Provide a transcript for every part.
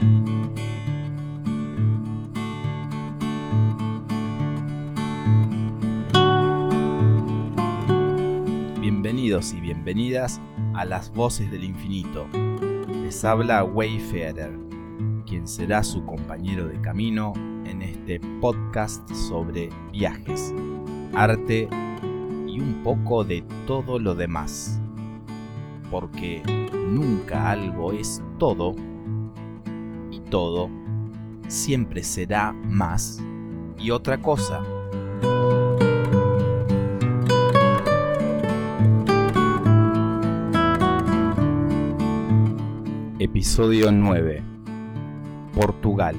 Bienvenidos y bienvenidas a Las Voces del Infinito. Les habla Wayfarer, quien será su compañero de camino en este podcast sobre viajes, arte y un poco de todo lo demás. Porque nunca algo es todo y todo siempre será más y otra cosa. Episodio 9. Portugal.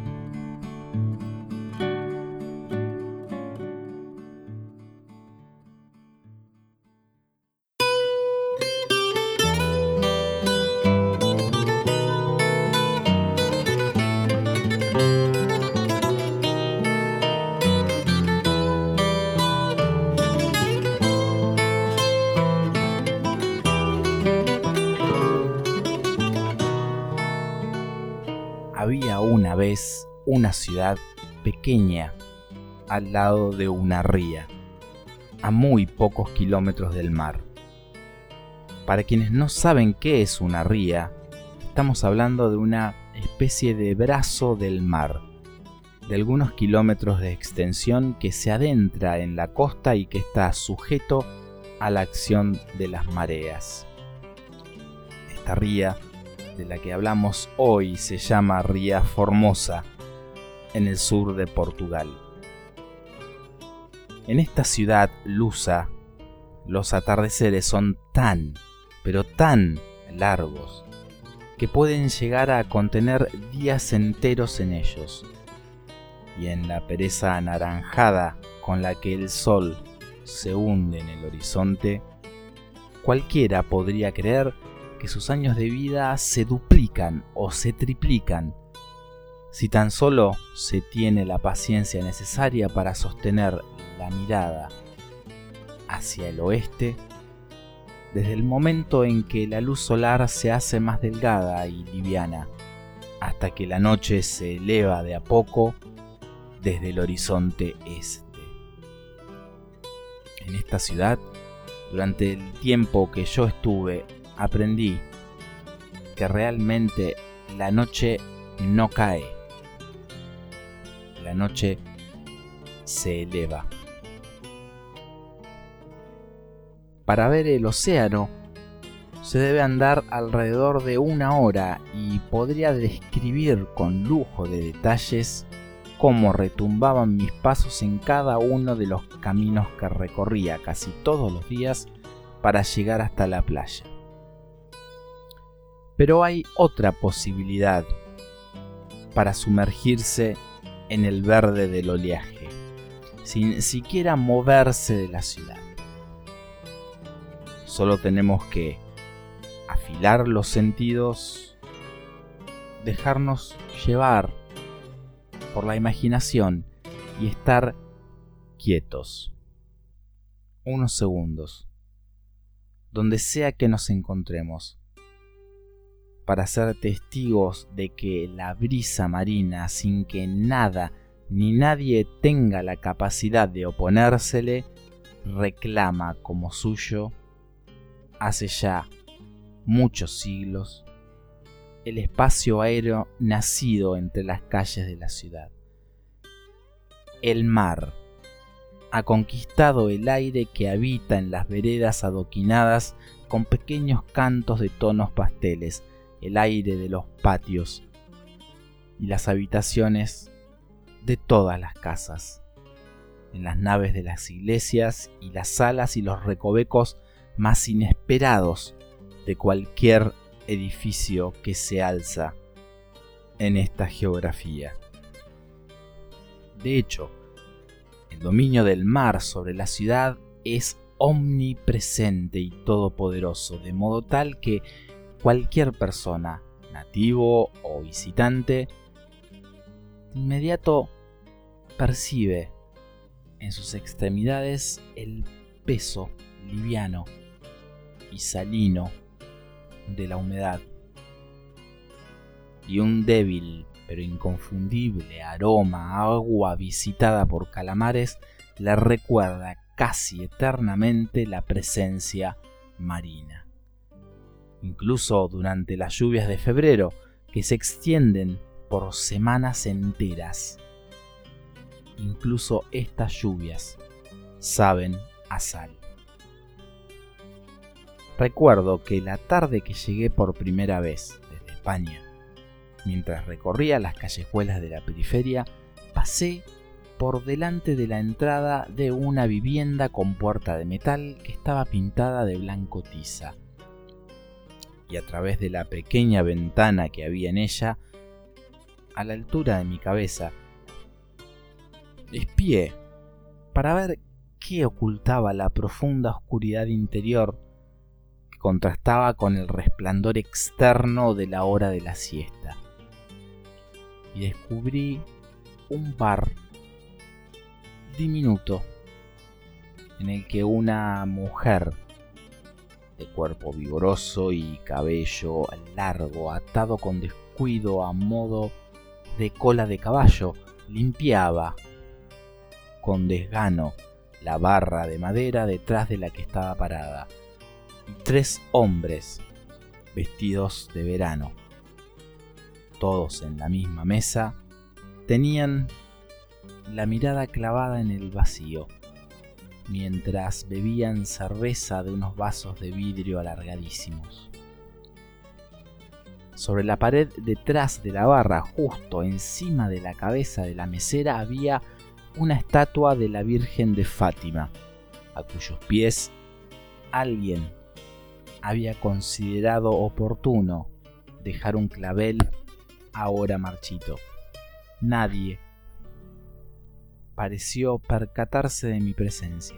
Había una vez una ciudad pequeña al lado de una ría, a muy pocos kilómetros del mar. Para quienes no saben qué es una ría, estamos hablando de una especie de brazo del mar, de algunos kilómetros de extensión que se adentra en la costa y que está sujeto a la acción de las mareas. Esta ría de la que hablamos hoy se llama Ría Formosa, en el sur de Portugal. En esta ciudad lusa, los atardeceres son tan, pero tan largos, que pueden llegar a contener días enteros en ellos. Y en la pereza anaranjada con la que el sol se hunde en el horizonte, cualquiera podría creer que sus años de vida se duplican o se triplican si tan solo se tiene la paciencia necesaria para sostener la mirada hacia el oeste desde el momento en que la luz solar se hace más delgada y liviana hasta que la noche se eleva de a poco desde el horizonte este. En esta ciudad, durante el tiempo que yo estuve, aprendí que realmente la noche no cae, la noche se eleva. Para ver el océano se debe andar alrededor de 1 hora y podría describir con lujo de detalles cómo retumbaban mis pasos en cada uno de los caminos que recorría casi todos los días para llegar hasta la playa. Pero hay otra posibilidad para sumergirse en el verde del oleaje, sin siquiera moverse de la ciudad. Solo tenemos que afilar los sentidos, dejarnos llevar por la imaginación y estar quietos unos segundos, donde sea que nos encontremos, para ser testigos de que la brisa marina, sin que nada ni nadie tenga la capacidad de oponérsele, reclama como suyo, hace ya muchos siglos, el espacio aéreo nacido entre las calles de la ciudad. El mar ha conquistado el aire que habita en las veredas adoquinadas con pequeños cantos de tonos pasteles, el aire de los patios y las habitaciones de todas las casas, en las naves de las iglesias y las salas y los recovecos más inesperados de cualquier edificio que se alza en esta geografía. De hecho, el dominio del mar sobre la ciudad es omnipresente y todopoderoso, de modo tal que cualquier persona, nativo o visitante, de inmediato percibe en sus extremidades el peso liviano y salino de la humedad. y un débil pero inconfundible aroma a agua visitada por calamares le recuerda casi eternamente la presencia marina. Incluso durante las lluvias de febrero, que se extienden por semanas enteras, incluso estas lluvias saben a sal. Recuerdo que la tarde que llegué por primera vez desde España, mientras recorría las callejuelas de la periferia, pasé por delante de la entrada de una vivienda con puerta de metal que estaba pintada de blanco tiza, y a través de la pequeña ventana que había en ella, a la altura de mi cabeza, espié para ver qué ocultaba la profunda oscuridad interior que contrastaba con el resplandor externo de la hora de la siesta. Y descubrí un bar diminuto en el que una mujer de cuerpo vigoroso y cabello largo atado con descuido a modo de cola de caballo limpiaba con desgano la barra de madera detrás de la que estaba parada, y 3 hombres vestidos de verano, todos en la misma mesa, tenían la mirada clavada en el vacío, mientras bebían cerveza de unos vasos de vidrio alargadísimos. Sobre la pared detrás de la barra, justo encima de la cabeza de la mesera, había una estatua de la Virgen de Fátima, a cuyos pies alguien había considerado oportuno dejar un clavel ahora marchito. Nadie pareció percatarse de mi presencia.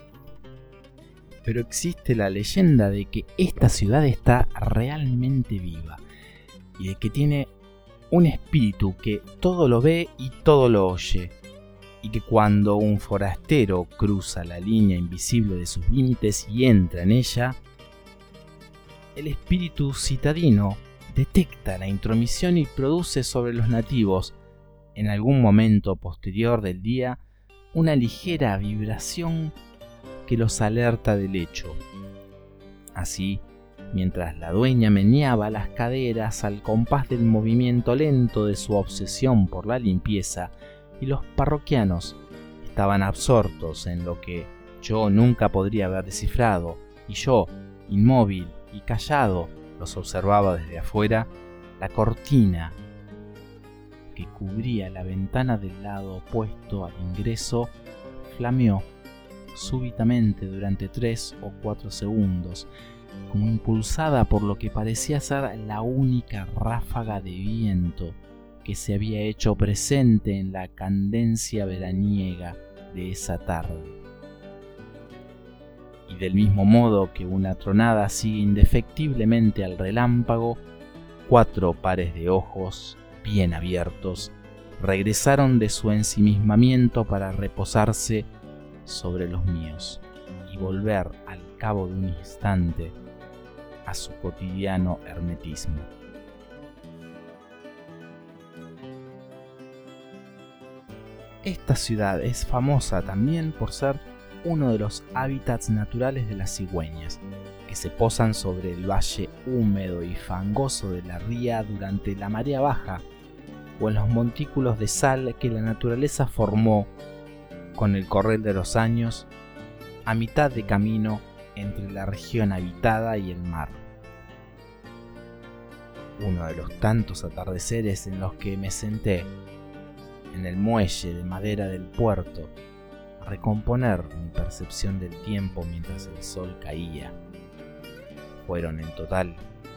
Pero existe la leyenda de que esta ciudad está realmente viva y de que tiene un espíritu que todo lo ve y todo lo oye, y que cuando un forastero cruza la línea invisible de sus límites y entra en ella, el espíritu citadino detecta la intromisión y produce sobre los nativos, en algún momento posterior del día, una ligera vibración que los alerta del hecho. Así, mientras la dueña meneaba las caderas al compás del movimiento lento de su obsesión por la limpieza, y los parroquianos estaban absortos en lo que yo nunca podría haber descifrado, y yo, inmóvil y callado, los observaba desde afuera, la cortina que cubría la ventana del lado opuesto al ingreso flameó súbitamente durante 3 o 4 segundos, como impulsada por lo que parecía ser la única ráfaga de viento que se había hecho presente en la cadencia veraniega de esa tarde. Y del mismo modo que una tronada sigue indefectiblemente al relámpago, 4 pares de ojos bien abiertos regresaron de su ensimismamiento para reposarse sobre los míos y volver al cabo de un instante a su cotidiano hermetismo. Esta ciudad es famosa también por ser uno de los hábitats naturales de las cigüeñas, que se posan sobre el valle húmedo y fangoso de la ría durante la marea baja, o en los montículos de sal que la naturaleza formó con el correr de los años a mitad de camino entre la región habitada y el mar. Uno de los tantos atardeceres en los que me senté en el muelle de madera del puerto a recomponer mi percepción del tiempo mientras el sol caía. Fueron en total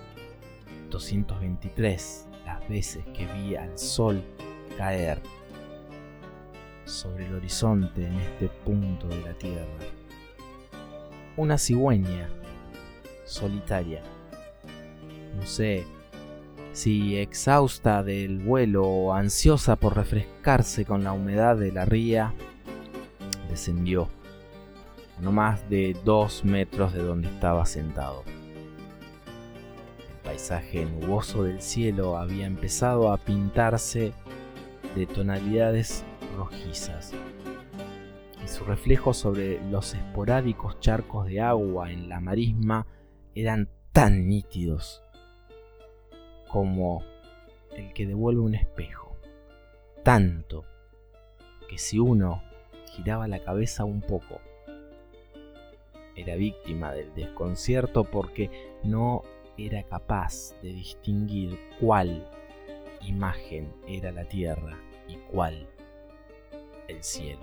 223 las veces que vi al sol caer sobre el horizonte en este punto de la tierra. Una cigüeña solitaria, no sé si exhausta del vuelo o ansiosa por refrescarse con la humedad de la ría, descendió a no más de 2 metros de donde estaba sentado. El paisaje nuboso del cielo había empezado a pintarse de tonalidades rojizas, y su reflejo sobre los esporádicos charcos de agua en la marisma eran tan nítidos como el que devuelve un espejo, tanto que si uno giraba la cabeza un poco, era víctima del desconcierto porque no era capaz de distinguir cuál imagen era la tierra y cuál el cielo.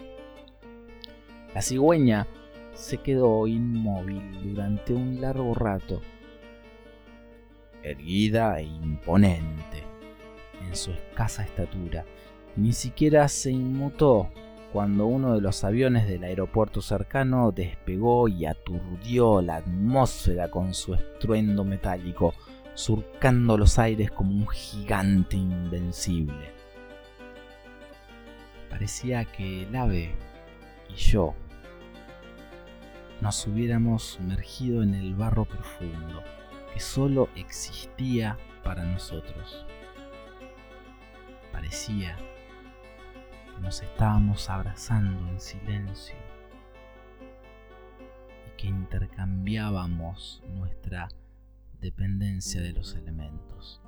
La cigüeña se quedó inmóvil durante un largo rato, erguida e imponente en su escasa estatura, y ni siquiera se inmutó cuando uno de los aviones del aeropuerto cercano despegó y aturdió la atmósfera con su estruendo metálico, surcando los aires como un gigante invencible. Parecía que el ave y yo nos hubiéramos sumergido en el barro profundo que solo existía para nosotros. Parecía que nos estábamos abrazando en silencio y que intercambiábamos nuestra dependencia de los elementos.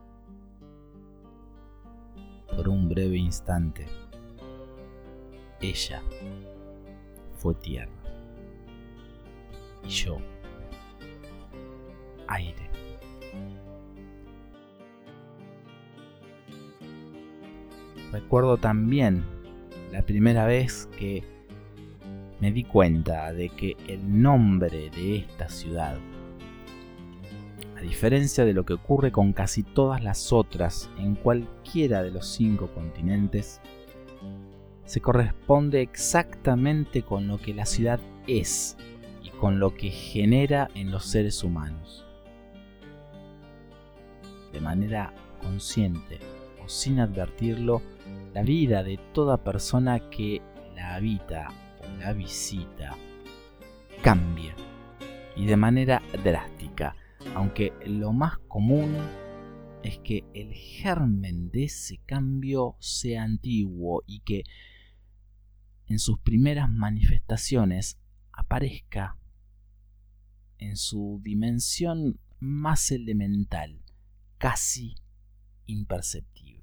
Por un breve instante, ella fue tierra y yo aire. Recuerdo también la primera vez que me di cuenta de que el nombre de esta ciudad, a diferencia de lo que ocurre con casi todas las otras en cualquiera de los 5 continentes, se corresponde exactamente con lo que la ciudad es y con lo que genera en los seres humanos. De manera consciente o sin advertirlo, la vida de toda persona que la habita o la visita cambia, y de manera drástica, aunque lo más común es que el germen de ese cambio sea antiguo y que en sus primeras manifestaciones aparezca en su dimensión más elemental, casi imperceptible.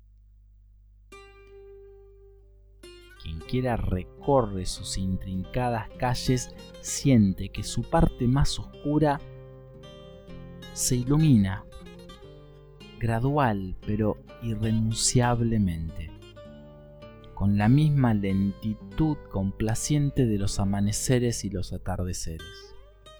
Quien quiera recorre sus intrincadas calles siente que su parte más oscura se ilumina, gradual pero irrenunciablemente, con la misma lentitud complaciente de los amaneceres y los atardeceres.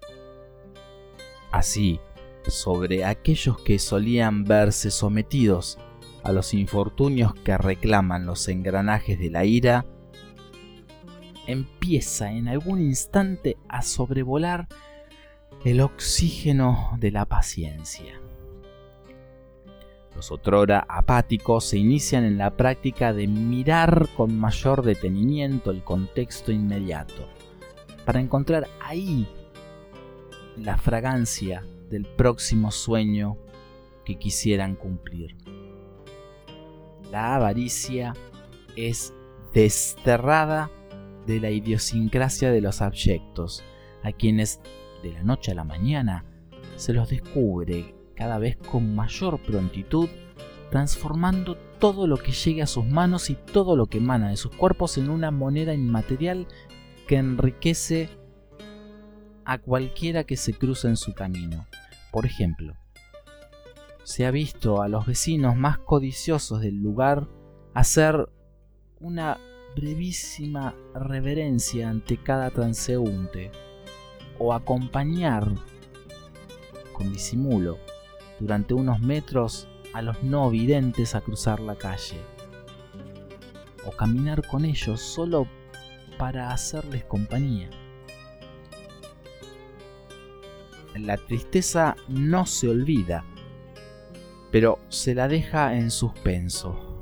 Así, sobre aquellos que solían verse sometidos a los infortunios que reclaman los engranajes de la ira, empieza en algún instante a sobrevolar el oxígeno de la paciencia. Los otrora apáticos se inician en la práctica de mirar con mayor detenimiento el contexto inmediato, para encontrar ahí la fragancia del próximo sueño que quisieran cumplir. La avaricia es desterrada de la idiosincrasia de los abyectos, a quienes de la noche a la mañana se los descubre cada vez con mayor prontitud, transformando todo lo que llegue a sus manos y todo lo que emana de sus cuerpos en una moneda inmaterial que enriquece a cualquiera que se cruce en su camino. Por ejemplo, se ha visto a los vecinos más codiciosos del lugar hacer una brevísima reverencia ante cada transeúnte, o acompañar con disimulo durante unos metros a los no videntes a cruzar la calle, o caminar con ellos solo para hacerles compañía. La tristeza no se olvida, pero se la deja en suspenso,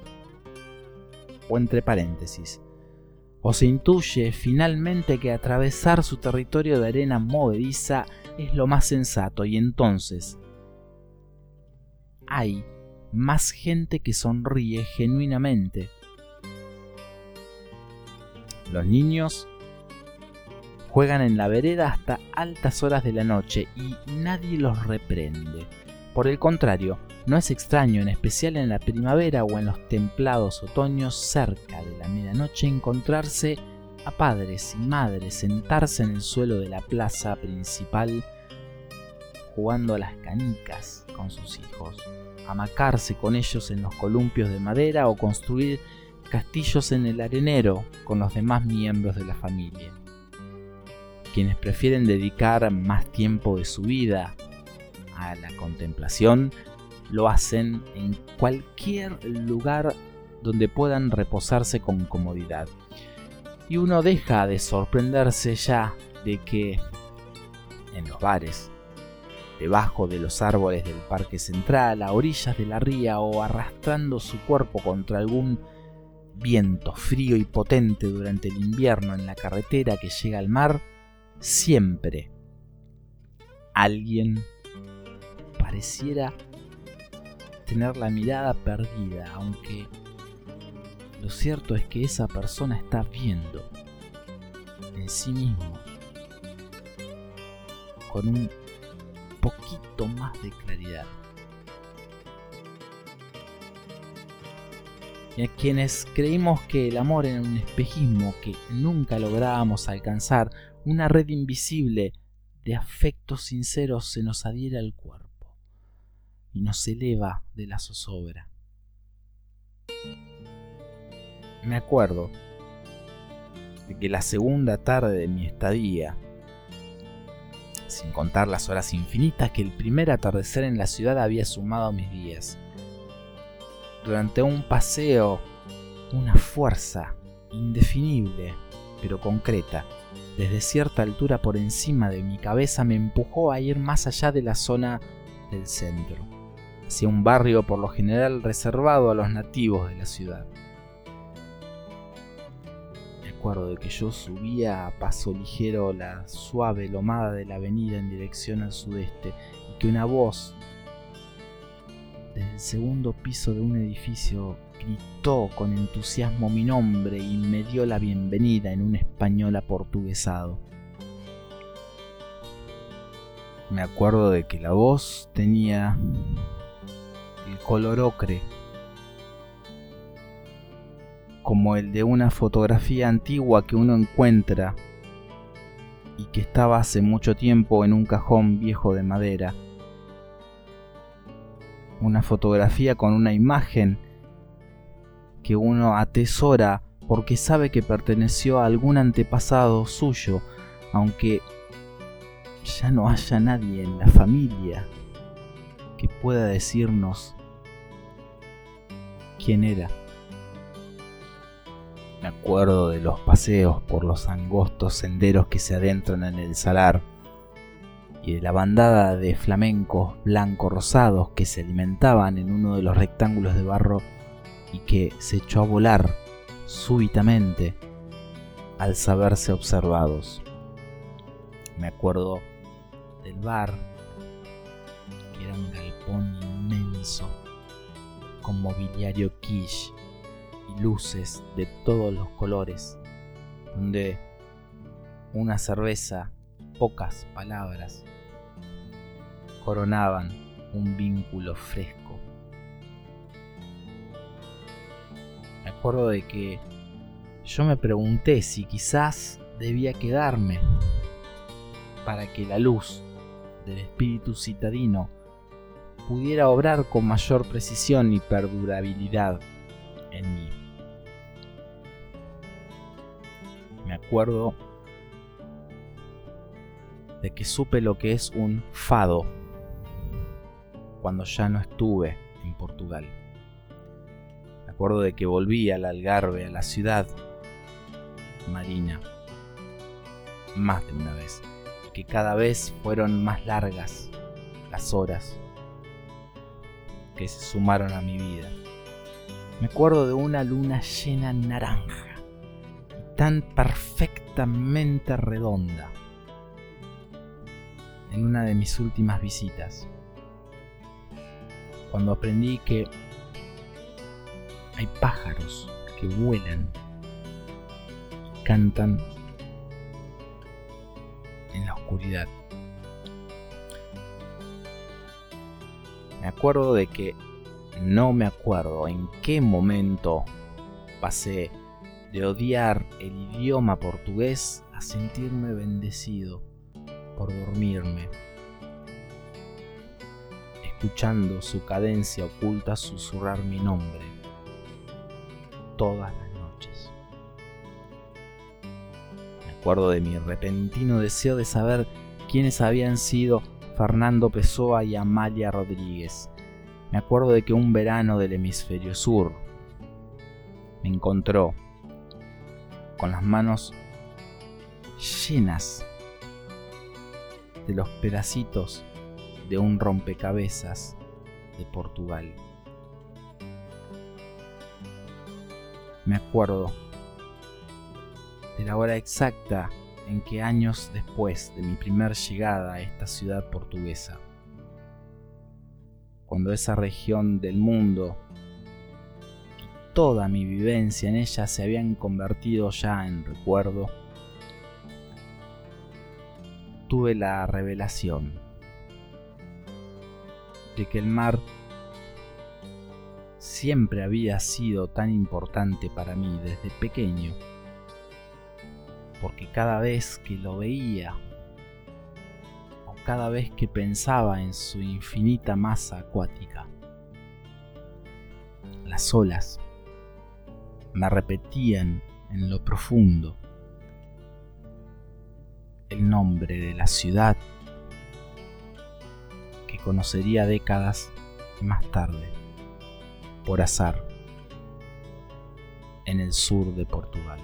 o entre paréntesis, o se intuye finalmente que atravesar su territorio de arena movediza es lo más sensato, y entonces hay más gente que sonríe genuinamente. Los niños juegan en la vereda hasta altas horas de la noche y nadie los reprende. Por el contrario, no es extraño, en especial en la primavera o en los templados otoños, cerca de la medianoche, encontrarse a padres y madres sentarse en el suelo de la plaza principal jugando a las canicas con sus hijos, hamacarse con ellos en los columpios de madera o construir castillos en el arenero con los demás miembros de la familia. Quienes prefieren dedicar más tiempo de su vida a la contemplación lo hacen en cualquier lugar donde puedan reposarse con comodidad. Y uno deja de sorprenderse ya de que en los bares, debajo de los árboles del parque central, a orillas de la ría o arrastrando su cuerpo contra algún viento frío y potente durante el invierno en la carretera que llega al mar, siempre alguien pareciera tener la mirada perdida, aunque lo cierto es que esa persona está viendo en sí mismo con un poquito más de claridad. Y a quienes creímos que el amor era un espejismo que nunca lográbamos alcanzar, una red invisible de afectos sinceros se nos adhiere al cuerpo y nos eleva de la zozobra. Me acuerdo de que la segunda tarde de mi estadía, sin contar las horas infinitas que el primer atardecer en la ciudad había sumado a mis días, durante un paseo, una fuerza indefinible pero concreta, desde cierta altura por encima de mi cabeza, me empujó a ir más allá de la zona del centro, hacia un barrio por lo general reservado a los nativos de la ciudad. Me acuerdo de que yo subía a paso ligero la suave lomada de la avenida en dirección al sudeste y que una voz desde el segundo piso de un edificio gritó con entusiasmo mi nombre y me dio la bienvenida en un español aportuguesado. Me acuerdo de que la voz tenía el color ocre, como el de una fotografía antigua que uno encuentra y que estaba hace mucho tiempo en un cajón viejo de madera. Una fotografía con una imagen que uno atesora porque sabe que perteneció a algún antepasado suyo, aunque ya no haya nadie en la familia que pueda decirnos quién era. Me acuerdo de los paseos por los angostos senderos que se adentran en el salar y de la bandada de flamencos blanco-rosados que se alimentaban en uno de los rectángulos de barro y que se echó a volar súbitamente al saberse observados. Me acuerdo del bar, que era un galpón inmenso con mobiliario quiche y luces de todos los colores, donde una cerveza, pocas palabras, coronaban un vínculo fresco. Me acuerdo de que yo me pregunté si quizás debía quedarme para que la luz del espíritu citadino pudiera obrar con mayor precisión y perdurabilidad en mí. Me acuerdo de que supe lo que es un fado cuando ya no estuve en Portugal. Me acuerdo de que volví al Algarve, a la ciudad marina, más de una vez, y que cada vez fueron más largas las horas que se sumaron a mi vida. Me acuerdo de una luna llena naranja, tan perfectamente redonda, en una de mis últimas visitas, cuando aprendí que hay pájaros que vuelan y cantan en la oscuridad. Me acuerdo de que no me acuerdo en qué momento pasé de odiar el idioma portugués a sentirme bendecido por dormirme, escuchando su cadencia oculta susurrar mi nombre todas las noches. Me acuerdo de mi repentino deseo de saber quiénes habían sido Fernando Pessoa y Amalia Rodríguez. Me acuerdo de que un verano del hemisferio sur me encontró con las manos llenas de los pedacitos de un rompecabezas de Portugal. Me acuerdo de la hora exacta en que años después de mi primer llegada a esta ciudad portuguesa, cuando esa región del mundo y toda mi vivencia en ella se habían convertido ya en recuerdo, tuve la revelación de que el mar siempre había sido tan importante para mí desde pequeño, porque cada vez que lo veía o cada vez que pensaba en su infinita masa acuática, las olas me repetían en lo profundo el nombre de la ciudad que conocería décadas más tarde, por azar, en el sur de Portugal.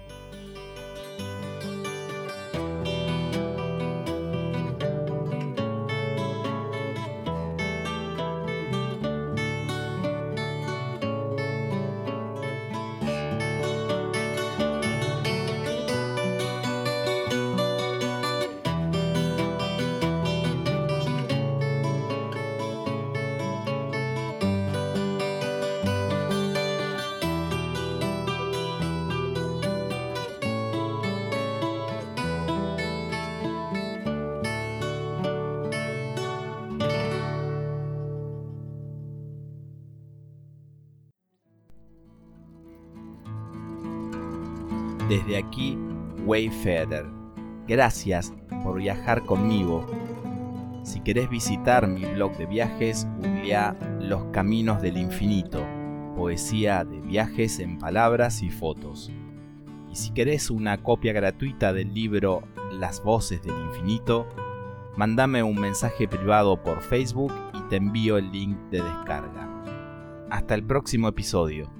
Desde aquí, Wayfarer, gracias por viajar conmigo. Si querés visitar mi blog de viajes, googlea Los Caminos del Infinito, poesía de viajes en palabras y fotos. Y si querés una copia gratuita del libro Las Voces del Infinito, mándame un mensaje privado por Facebook y te envío el link de descarga. Hasta el próximo episodio.